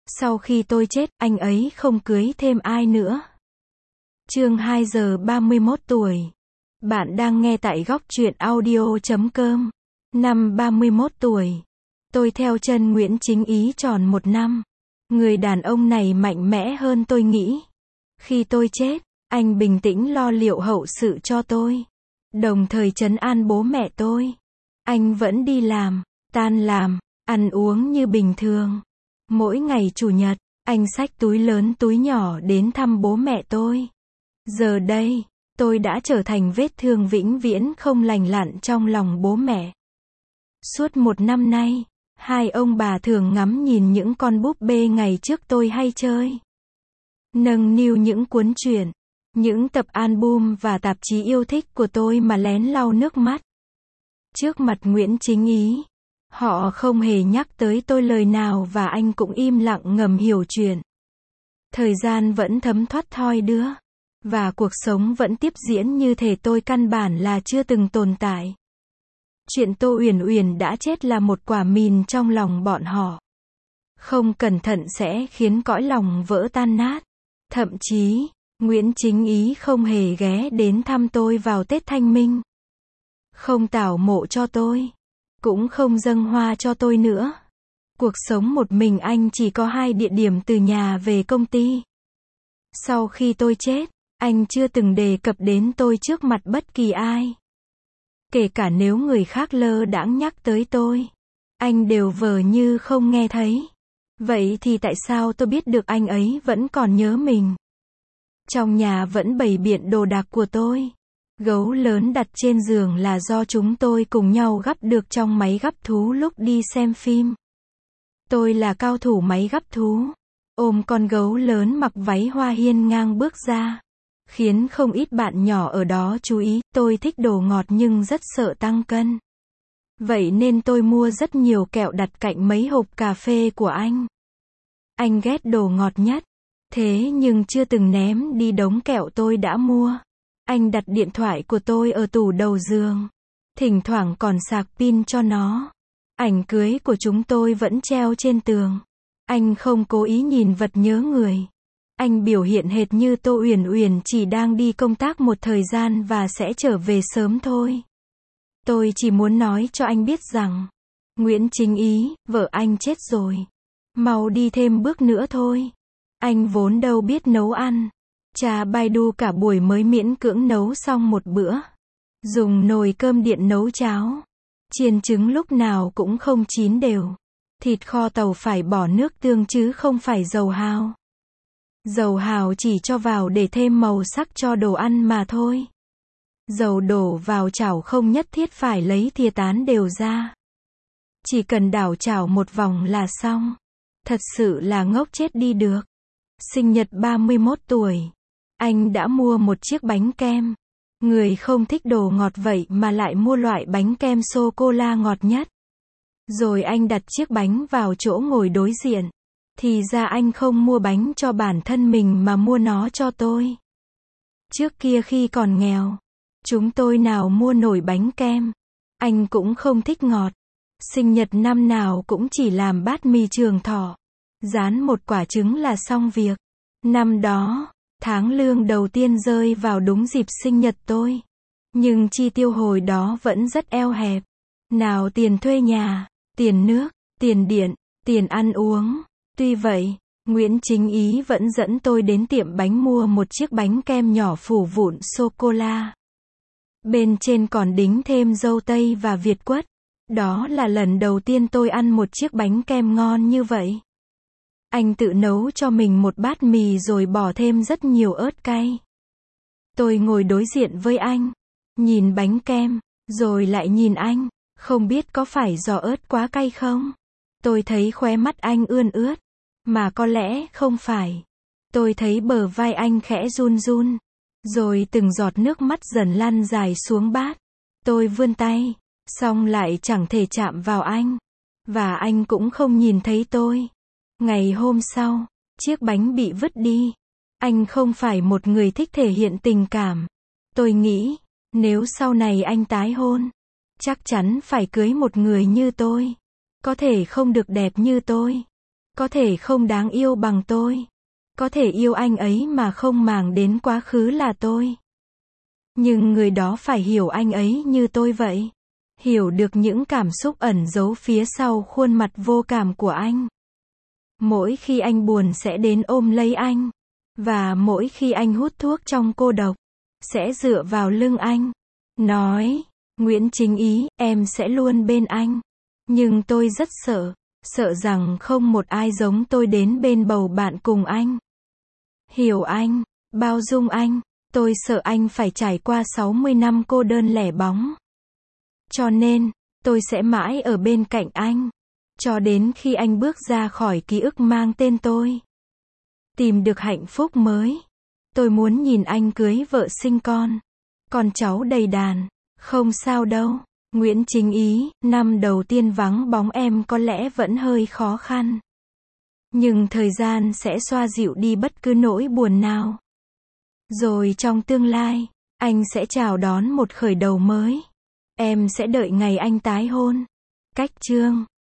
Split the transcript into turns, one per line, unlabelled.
Sau khi tôi chết, anh ấy không cưới thêm ai nữa. Chương 2 giờ 31 tuổi. Bạn đang nghe tại góc truyện audio.com. Năm 31 tuổi. Tôi theo chân Nguyễn Chính Ý tròn 1 năm. Người đàn ông này mạnh mẽ hơn tôi nghĩ. Khi tôi chết, anh bình tĩnh lo liệu hậu sự cho tôi. Đồng thời trấn an bố mẹ tôi. Anh vẫn đi làm, tan làm, ăn uống như bình thường. Mỗi ngày Chủ nhật, anh xách túi lớn túi nhỏ đến thăm bố mẹ tôi. Giờ đây, tôi đã trở thành vết thương vĩnh viễn không lành lặn trong lòng bố mẹ. Suốt 1 năm nay, hai ông bà thường ngắm nhìn những con búp bê ngày trước tôi hay chơi. Nâng niu những cuốn truyện, những tập album và tạp chí yêu thích của tôi mà lén lau nước mắt. Trước mặt Nguyễn Chính Ý, họ không hề nhắc tới tôi lời nào và anh cũng im lặng ngầm hiểu chuyện. Thời gian vẫn thấm thoát thoi đưa. Và cuộc sống vẫn tiếp diễn như thể tôi căn bản là chưa từng tồn tại. Chuyện Tô Uyển Uyển đã chết là một quả mìn trong lòng bọn họ. Không cẩn thận sẽ khiến cõi lòng vỡ tan nát. Thậm chí, Nguyễn Chính Ý không hề ghé đến thăm tôi vào Tết Thanh Minh. Không tảo mộ cho tôi. Cũng không dâng hoa cho tôi nữa. Cuộc sống một mình anh chỉ có 2 địa điểm từ nhà về công ty. Sau khi tôi chết, anh chưa từng đề cập đến tôi trước mặt bất kỳ ai. Kể cả nếu người khác lơ đãng nhắc tới tôi, anh đều vờ như không nghe thấy. Vậy thì tại sao tôi biết được anh ấy vẫn còn nhớ mình? Trong nhà vẫn bày biện đồ đạc của tôi. Gấu lớn đặt trên giường là do chúng tôi cùng nhau gắp được trong máy gắp thú lúc đi xem phim. Tôi là cao thủ máy gắp thú. Ôm con gấu lớn mặc váy hoa hiên ngang bước ra. Khiến không ít bạn nhỏ ở đó chú ý, tôi thích đồ ngọt nhưng rất sợ tăng cân. Vậy nên tôi mua rất nhiều kẹo đặt cạnh mấy hộp cà phê của anh. Anh ghét đồ ngọt nhất. Thế nhưng chưa từng ném đi đống kẹo tôi đã mua. Anh đặt điện thoại của tôi ở tủ đầu giường. Thỉnh thoảng còn sạc pin cho nó. Ảnh cưới của chúng tôi vẫn treo trên tường. Anh không cố ý nhìn vật nhớ người. Anh biểu hiện hệt như Tô Uyển Uyển chỉ đang đi công tác một thời gian và sẽ trở về sớm thôi. Tôi chỉ muốn nói cho anh biết rằng, Nguyễn Chính Ý, vợ anh chết rồi. Mau đi thêm bước nữa thôi. Anh vốn đâu biết nấu ăn. Cha Baidu cả buổi mới miễn cưỡng nấu xong một bữa. Dùng nồi cơm điện nấu cháo. Chiên trứng lúc nào cũng không chín đều. Thịt kho tàu phải bỏ nước tương chứ không phải dầu hào. Dầu hào chỉ cho vào để thêm màu sắc cho đồ ăn mà thôi. Dầu đổ vào chảo không nhất thiết phải lấy thìa tán đều ra. Chỉ cần đảo chảo một vòng là xong. Thật sự là ngốc chết đi được. Sinh nhật 31 tuổi. Anh đã mua một chiếc bánh kem. Người không thích đồ ngọt vậy mà lại mua loại bánh kem sô-cô-la ngọt nhất. Rồi anh đặt chiếc bánh vào chỗ ngồi đối diện. Thì ra anh không mua bánh cho bản thân mình mà mua nó cho tôi. Trước kia khi còn nghèo, chúng tôi nào mua nổi bánh kem. Anh cũng không thích ngọt. Sinh nhật năm nào cũng chỉ làm bát mì Trường Thọ. Rán một quả trứng là xong việc. Năm đó, tháng lương đầu tiên rơi vào đúng dịp sinh nhật tôi. Nhưng chi tiêu hồi đó vẫn rất eo hẹp. Nào tiền thuê nhà, tiền nước, tiền điện, tiền ăn uống. Tuy vậy, Nguyễn Chính Ý vẫn dẫn tôi đến tiệm bánh mua một chiếc bánh kem nhỏ phủ vụn sô-cô-la. Bên trên còn đính thêm dâu tây và việt quất. Đó là lần đầu tiên tôi ăn một chiếc bánh kem ngon như vậy. Anh tự nấu cho mình một bát mì rồi bỏ thêm rất nhiều ớt cay. Tôi ngồi đối diện với anh, nhìn bánh kem, rồi lại nhìn anh, không biết có phải do ớt quá cay không? Tôi thấy khóe mắt anh ươn ướt, mà có lẽ không phải. Tôi thấy bờ vai anh khẽ run run, rồi từng giọt nước mắt dần lăn dài xuống bát. Tôi vươn tay, xong lại chẳng thể chạm vào anh, và anh cũng không nhìn thấy tôi. Ngày hôm sau, chiếc bánh bị vứt đi. Anh không phải một người thích thể hiện tình cảm. Tôi nghĩ, nếu sau này anh tái hôn, chắc chắn phải cưới một người như tôi. Có thể không được đẹp như tôi, có thể không đáng yêu bằng tôi. Có thể yêu anh ấy mà không màng đến quá khứ là tôi. Nhưng người đó phải hiểu anh ấy như tôi vậy. Hiểu được những cảm xúc ẩn giấu phía sau khuôn mặt vô cảm của anh. Mỗi khi anh buồn sẽ đến ôm lấy anh. Và mỗi khi anh hút thuốc trong cô độc, sẽ dựa vào lưng anh. Nói, Nguyễn Chính Ý, em sẽ luôn bên anh. Nhưng tôi rất sợ. Sợ rằng không một ai giống tôi đến bên bầu bạn cùng anh. Hiểu anh, bao dung anh. Tôi sợ anh phải trải qua 60 năm cô đơn lẻ bóng. Cho nên, tôi sẽ mãi ở bên cạnh anh. Cho đến khi anh bước ra khỏi ký ức mang tên tôi. Tìm được hạnh phúc mới. Tôi muốn nhìn anh cưới vợ sinh con cháu đầy đàn. Không sao đâu. Nguyễn Chính Ý, năm đầu tiên vắng bóng em có lẽ vẫn hơi khó khăn. Nhưng thời gian sẽ xoa dịu đi bất cứ nỗi buồn nào. Rồi trong tương lai, anh sẽ chào đón một khởi đầu mới. Em sẽ đợi ngày anh tái hôn. Cách chương